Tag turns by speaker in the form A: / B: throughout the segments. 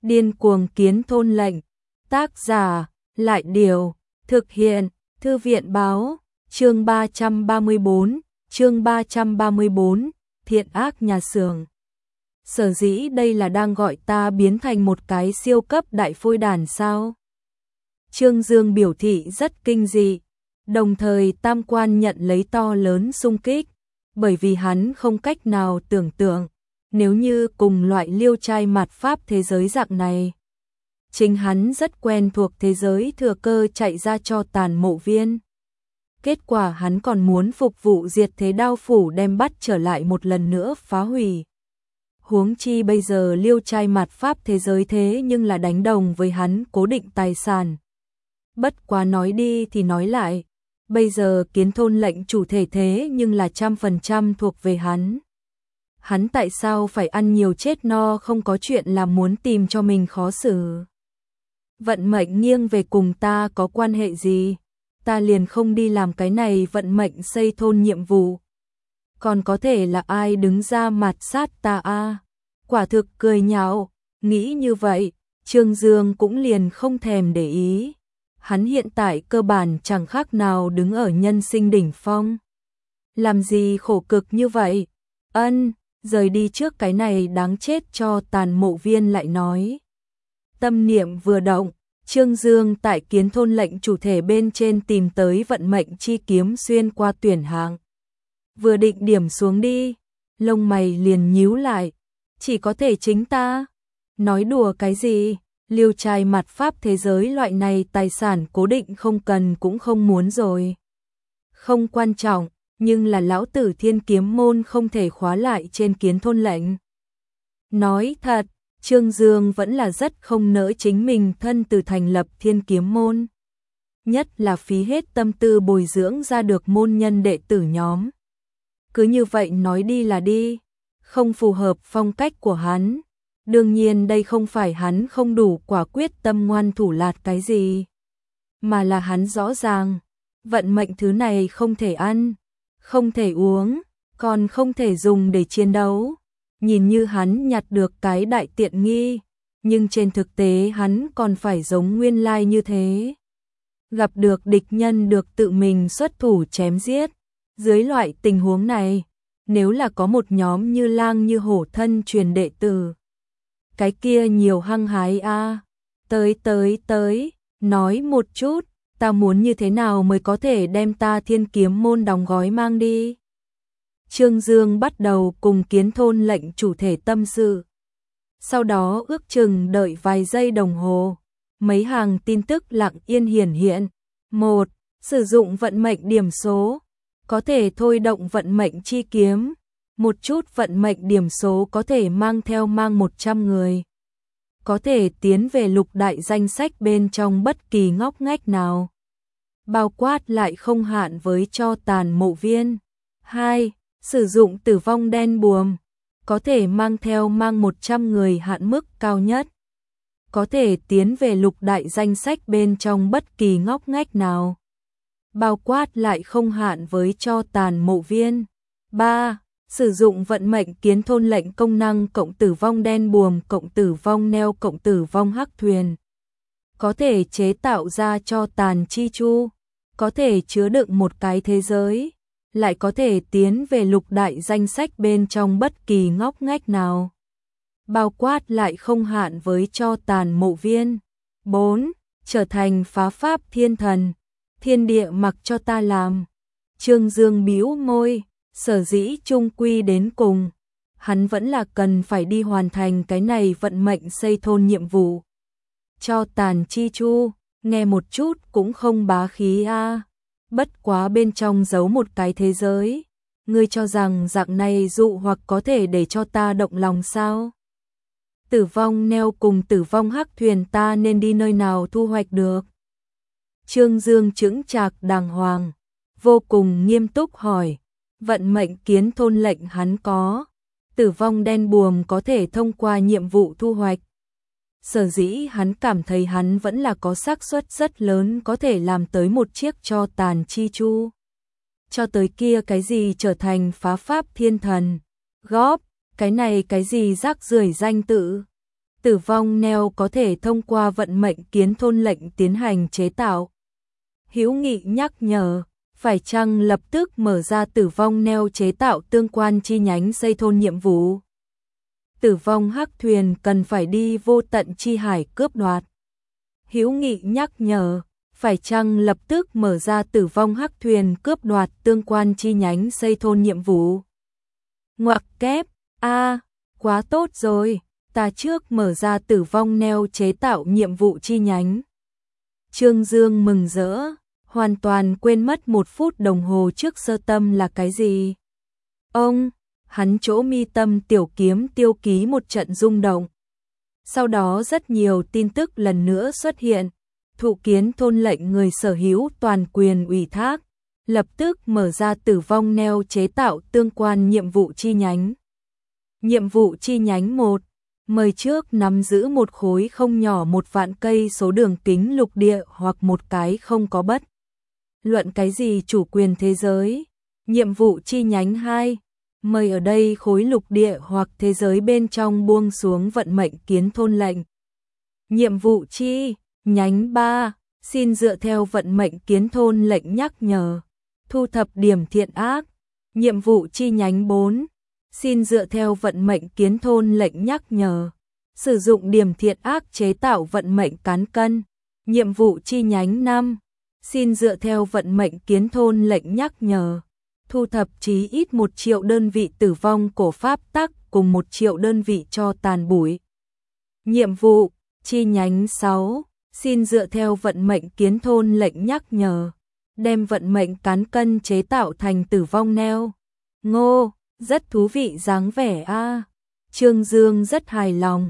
A: Điên cuồng kiến thôn lệnh. Tác giả, Lại Điều. Thực hiện, Thư viện báo. Chương 334, Thiện ác nhà xưởng. Sở dĩ đây là đang gọi ta biến thành một cái siêu cấp đại phôi đản sao? Trương Dương biểu thị rất kinh dị, đồng thời tam quan nhận lấy to lớn xung kích, bởi vì hắn không cách nào tưởng tượng, nếu như cùng loại liêu trai mạt Pháp thế giới dạng này. Chính hắn rất quen thuộc thế giới thừa cơ chạy ra cho Tàn Mộ Viên. Kết quả hắn còn muốn phục vụ diệt thế đao phủ đem bắt trở lại một lần nữa phá hủy. Huống chi bây giờ liêu trai mạt Pháp thế giới thế nhưng là đánh đồng với hắn cố định tài sản. Bất quá nói đi thì nói lại, bây giờ kiến thôn lệnh chủ thể thế nhưng là 100% thuộc về hắn. Hắn tại sao phải ăn nhiều chết no không có chuyện là muốn tìm cho mình khó xử. Vận mệnh nghiêng về cùng ta có quan hệ gì, ta liền không đi làm cái này vận mệnh xây thôn nhiệm vụ. Còn có thể là ai đứng ra mạt sát ta a? Quả thực cười nhạo, nghĩ như vậy, Trương Dương cũng liền không thèm để ý. Hắn hiện tại cơ bản chẳng khác nào đứng ở nhân sinh đỉnh phong. Làm gì khổ cực như vậy? Rời đi trước cái này đáng chết cho Tàn Mộ Viên lại nói. Tâm niệm vừa động, Trương Dương tại kiến thôn lệnh chủ thể bên trên tìm tới vận mệnh chi kiếm xuyên qua tuyển hạng. Vừa định điểm xuống đi, lông mày liền nhíu lại, chỉ có thể chính ta. Nói đùa cái gì, liêu trai mạt Pháp thế giới loại này tài sản cố định không cần cũng không muốn rồi. Không quan trọng, nhưng là lão tử Thiên Kiếm môn không thể khóa lại trên kiến thôn lệnh. Nói thật, Trương Dương vẫn là rất không nỡ chính mình thân từ thành lập Thiên Kiếm môn. Nhất là phí hết tâm tư bồi dưỡng ra được môn nhân đệ tử nhóm. Cứ như vậy nói đi là đi, không phù hợp phong cách của hắn. Đương nhiên đây không phải hắn không đủ quả quyết tâm ngoan thủ lạt cái gì, mà là hắn rõ ràng, vận mệnh thứ này không thể ăn, không thể uống, còn không thể dùng để chiến đấu. Nhìn như hắn nhặt được cái đại tiện nghi, nhưng trên thực tế hắn còn phải giống nguyên lai như thế. Gặp được địch nhân được tự mình xuất thủ chém giết. Dưới loại tình huống này, nếu là có một nhóm như lang như hổ thân truyền đệ tử, cái kia nhiều hăng hái a. Tới, nói một chút, ta muốn như thế nào mới có thể đem ta Thiên Kiếm môn đóng gói mang đi. Trương Dương bắt đầu cùng kiến thôn lệnh chủ thể tâm sự. Sau đó ước chừng đợi vài giây đồng hồ, mấy hàng tin tức lặng yên hiển hiện. 1. Sử dụng vận mệnh điểm số, có thể thôi động vận mệnh chi kiếm. Một chút vận mệnh điểm số có thể mang 100 người. Có thể tiến về lục đại danh sách bên trong bất kỳ ngóc ngách nào. Bao quát lại không hạn với cho Tàn Mộ Viên. 2. Sử dụng tử vong đen buồm, có thể mang 100 người hạn mức cao nhất. Có thể tiến về lục đại danh sách bên trong bất kỳ ngóc ngách nào. Bao quát lại không hạn với cho Tàn Mộ Viên. 3. Sử dụng vận mệnh kiến thôn lệnh công năng cộng tử vong đen buồm cộng tử vong neo cộng tử vong hắc thuyền. Có thể chế tạo ra cho tàn chi chu, có thể chứa đựng một cái thế giới, lại có thể tiến về lục đại danh sách bên trong bất kỳ ngóc ngách nào. Bao quát lại không hạn với cho Tàn Mộ Viên. 4. Trở thành phá pháp thiên thần, thiên địa mặc cho ta làm. Trương Dương bĩu môi, sở dĩ chung quy đến cùng, hắn vẫn là cần phải đi hoàn thành cái này vận mệnh xây thôn nhiệm vụ. Cho tàn chi chu, nghe một chút cũng không bá khí a. Bất quá bên trong giấu một cái thế giới, ngươi cho rằng dạng này dụ hoặc có thể để cho ta động lòng sao? Tử vong neo cùng tử vong hắc thuyền ta nên đi nơi nào thu hoạch được? Trương Dương chững chạc đàng hoàng, vô cùng nghiêm túc hỏi. Vận mệnh kiến thôn lệnh hắn có, tử vong đen buồm có thể thông qua nhiệm vụ thu hoạch. Sở dĩ hắn cảm thấy hắn vẫn là có xác suất rất lớn có thể làm tới một chiếc cho tàn chi chu. Cho tới kia cái gì trở thành phá pháp thiên thần, góp, cái này cái gì rác rưởi danh tự. Tử vong neo có thể thông qua vận mệnh kiến thôn lệnh tiến hành chế tạo. Hữu Nghị nhắc nhở, phải chăng lập tức mở ra tử vong neo chế tạo tương quan chi nhánh xây thôn nhiệm vụ. Tử vong hắc thuyền cần phải đi vô tận chi hải cướp đoạt. Hữu Nghị nhắc nhở, phải chăng lập tức mở ra tử vong hắc thuyền cướp đoạt tương quan chi nhánh xây thôn nhiệm vụ. Ngoặc kép, quá tốt rồi, ta trước mở ra tử vong neo chế tạo nhiệm vụ chi nhánh. Trương Dương mừng rỡ, hoàn toàn quên mất 1 phút đồng hồ trước sơ tâm là cái gì. Hắn chỗ mi tâm tiểu kiếm tiêu ký một trận rung động. Sau đó rất nhiều tin tức lần nữa xuất hiện. Thụ kiến thôn lệnh người sở hữu toàn quyền ủy thác, lập tức mở ra tử vong neo chế tạo tương quan nhiệm vụ chi nhánh. Nhiệm vụ chi nhánh 1, mời trước nắm giữ một khối không nhỏ 1 vạn cây số đường kính lục địa hoặc một cái không có bất luận cái gì chủ quyền thế giới. Nhiệm vụ chi nhánh 2, mời ở đây khối lục địa hoặc thế giới bên trong buông xuống vận mệnh kiến thôn lệnh. Nhiệm vụ chi nhánh 3, xin dựa theo vận mệnh kiến thôn lệnh nhắc nhở, thu thập điểm thiện ác. Nhiệm vụ chi nhánh 4, xin dựa theo vận mệnh kiến thôn lệnh nhắc nhở, sử dụng điểm thiện ác chế tạo vận mệnh cán cân. Nhiệm vụ chi nhánh 5, xin dựa theo vận mệnh kiến thôn lệnh nhắc nhở, thu thập chí ít 1 triệu đơn vị tử vong cổ pháp tắc cùng 1 triệu đơn vị cho tàn bụi. Nhiệm vụ chi nhánh 6, xin dựa theo vận mệnh kiến thôn lệnh nhắc nhở, đem vận mệnh cán cân chế tạo thành tử vong neo. Ngô, rất thú vị dáng vẻ a. Trương Dương rất hài lòng.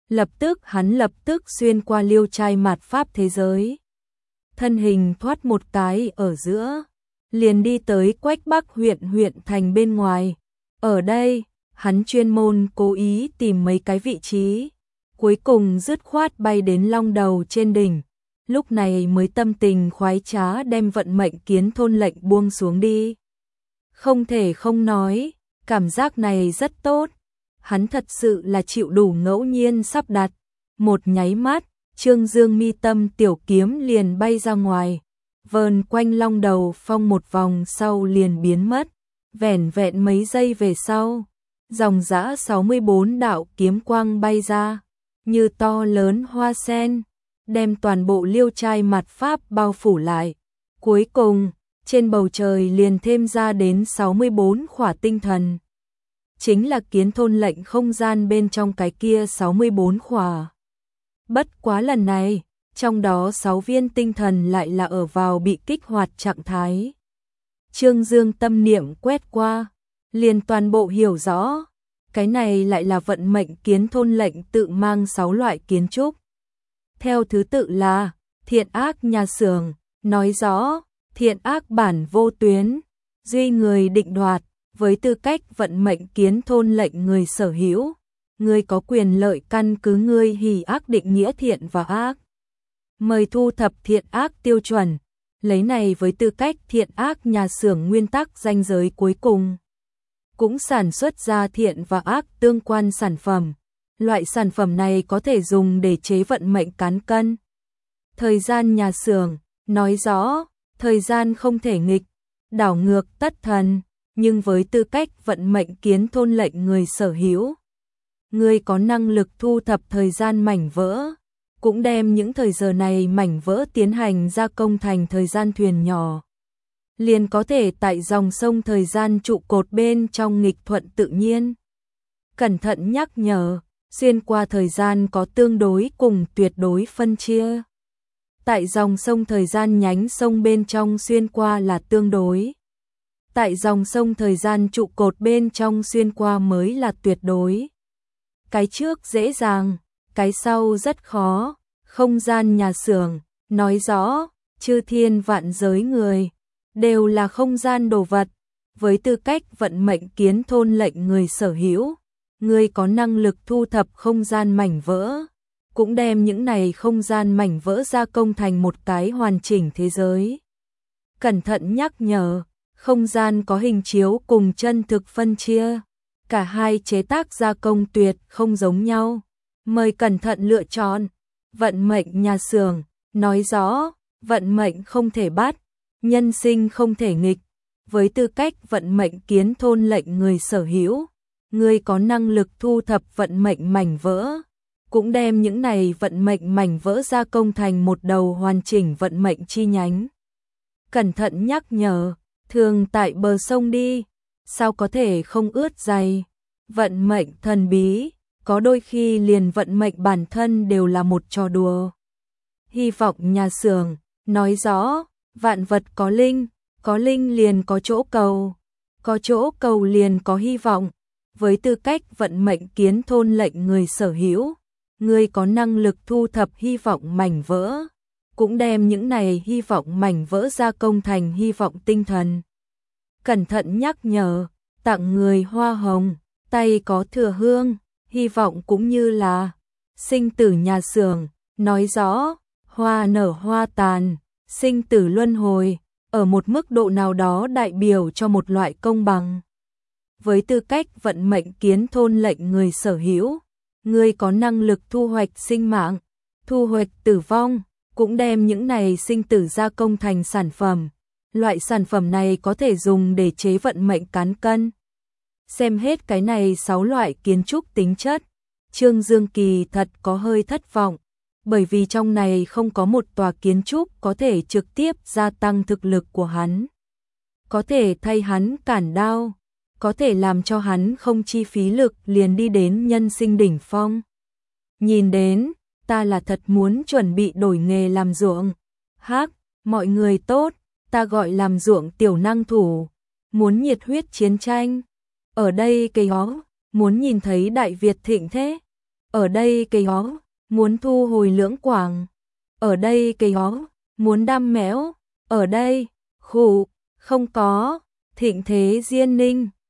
A: Hắn lập tức xuyên qua liêu trai mạt pháp thế giới. Thân hình thoát một cái ở giữa, liền đi tới Quách Bắc huyện thành bên ngoài. Ở đây, hắn chuyên môn cố ý tìm mấy cái vị trí, cuối cùng dứt khoát bay đến long đầu trên đỉnh. Lúc này mới tâm tình khoái trá đem vận mệnh kiến thôn lệnh buông xuống đi. Không thể không nói, cảm giác này rất tốt. Hắn thật sự là chịu đủ ngẫu nhiên sắp đặt. Một nháy mắt, Trương Dương mi tâm tiểu kiếm liền bay ra ngoài, vờn quanh long đầu phong một vòng sau liền biến mất. Vẻn vẹn mấy giây về sau, dòng dã 64 đạo kiếm quang bay ra, như to lớn hoa sen, đem toàn bộ liêu trai mặt pháp bao phủ lại. Cuối cùng, trên bầu trời liền thêm ra đến 64 khỏa tinh thần. Chính là kiến thôn lệnh không gian bên trong cái kia 64 khỏa. Bất quá lần này, trong đó 6 viên tinh thần lại là ở vào bị kích hoạt trạng thái. Trương Dương tâm niệm quét qua, liền toàn bộ hiểu rõ, cái này lại là vận mệnh kiến thôn lệnh tự mang 6 loại kiến trúc. Theo thứ tự là thiện ác nhà xưởng, nói rõ, thiện ác bản vô tuyến, duy người định đoạt, với tư cách vận mệnh kiến thôn lệnh người sở hữu, người có quyền lợi căn cứ ngươi hỉ ác định nghĩa thiện và ác. Mời thu thập thiện ác tiêu chuẩn, lấy này với tư cách thiện ác nhà xưởng nguyên tắc ranh giới cuối cùng. Cũng sản xuất ra thiện và ác tương quan sản phẩm. Loại sản phẩm này có thể dùng để chế vận mệnh cán cân. Thời gian nhà xưởng, nói rõ, thời gian không thể nghịch, đảo ngược tất thần, nhưng với tư cách vận mệnh kiến thôn lệnh người sở hữu, người có năng lực thu thập thời gian mảnh vỡ, cũng đem những thời giờ này mảnh vỡ tiến hành gia công thành thời gian thuyền nhỏ. Liền có thể tại dòng sông thời gian trụ cột bên trong nghịch thuận tự nhiên. Cẩn thận nhắc nhở, xuyên qua thời gian có tương đối cùng tuyệt đối phân chia. Tại dòng sông thời gian nhánh sông bên trong xuyên qua là tương đối. Tại dòng sông thời gian trụ cột bên trong xuyên qua mới là tuyệt đối. Cái trước dễ dàng, cái sau rất khó. Không gian nhà xưởng, nói rõ, chư thiên vạn giới người, đều là không gian đồ vật. Với tư cách vận mệnh kiến thôn lệnh người sở hữu, người có năng lực thu thập không gian mảnh vỡ, cũng đem những này không gian mảnh vỡ gia công thành một cái hoàn chỉnh thế giới. Cẩn thận nhắc nhở, không gian có hình chiếu cùng chân thực phân chia, cả hai chế tác gia công tuyệt không giống nhau. Mời cẩn thận lựa chọn. Vận mệnh nhà xưởng nói rõ, vận mệnh không thể bắt, nhân sinh không thể nghịch. Với tư cách vận mệnh kiến thôn lệnh người sở hữu, ngươi có năng lực thu thập vận mệnh mảnh vỡ, cũng đem những này vận mệnh mảnh vỡ gia công thành một đầu hoàn chỉnh vận mệnh chi nhánh. Cẩn thận nhắc nhở, thường tại bờ sông đi, sao có thể không ướt giày. Vận mệnh thần bí, có đôi khi liền vận mệnh bản thân đều là một trò đùa. Hy vọng nhà xưởng nói rõ, vạn vật có linh liền có chỗ cầu, có chỗ cầu liền có hy vọng. Với tư cách vận mệnh kiến thôn lệnh người sở hữu, ngươi có năng lực thu thập hy vọng mảnh vỡ, cũng đem những này hy vọng mảnh vỡ gia công thành hy vọng tinh thần. Cẩn thận nhắc nhở, tặng người hoa hồng, tay có thừa hương, hy vọng cũng như là sinh tử nhà xưởng, nói rõ, hoa nở hoa tàn, sinh tử luân hồi, ở một mức độ nào đó đại biểu cho một loại công bằng. Với tư cách vận mệnh kiến thôn lệnh người sở hữu, ngươi có năng lực thu hoạch sinh mạng, thu hoạch tử vong, cũng đem những này sinh tử gia công thành sản phẩm. Loại sản phẩm này có thể dùng để chế vận mệnh cán cân. Xem hết cái này 6 loại kiến trúc tính chất, Trương Dương kỳ thật có hơi thất vọng, bởi vì trong này không có một tòa kiến trúc có thể trực tiếp gia tăng thực lực của hắn. Có thể thay hắn cản đao, có thể làm cho hắn không chi phí lực liền đi đến nhân sinh đỉnh phong. Nhìn đến, ta là thật muốn chuẩn bị đổi nghề làm ruộng. Hắc, mọi người tốt, ta gọi làm ruộng tiểu năng thủ, muốn nhiệt huyết chiến tranh. Ở đây cây ó, muốn nhìn thấy Đại Việt thịnh thế. Ở đây cây ó, muốn thu hồi lưỡng quảng. Ở đây cây ó, muốn đam méo. Ở đây, khụ, không có, thịnh thế diên ninh.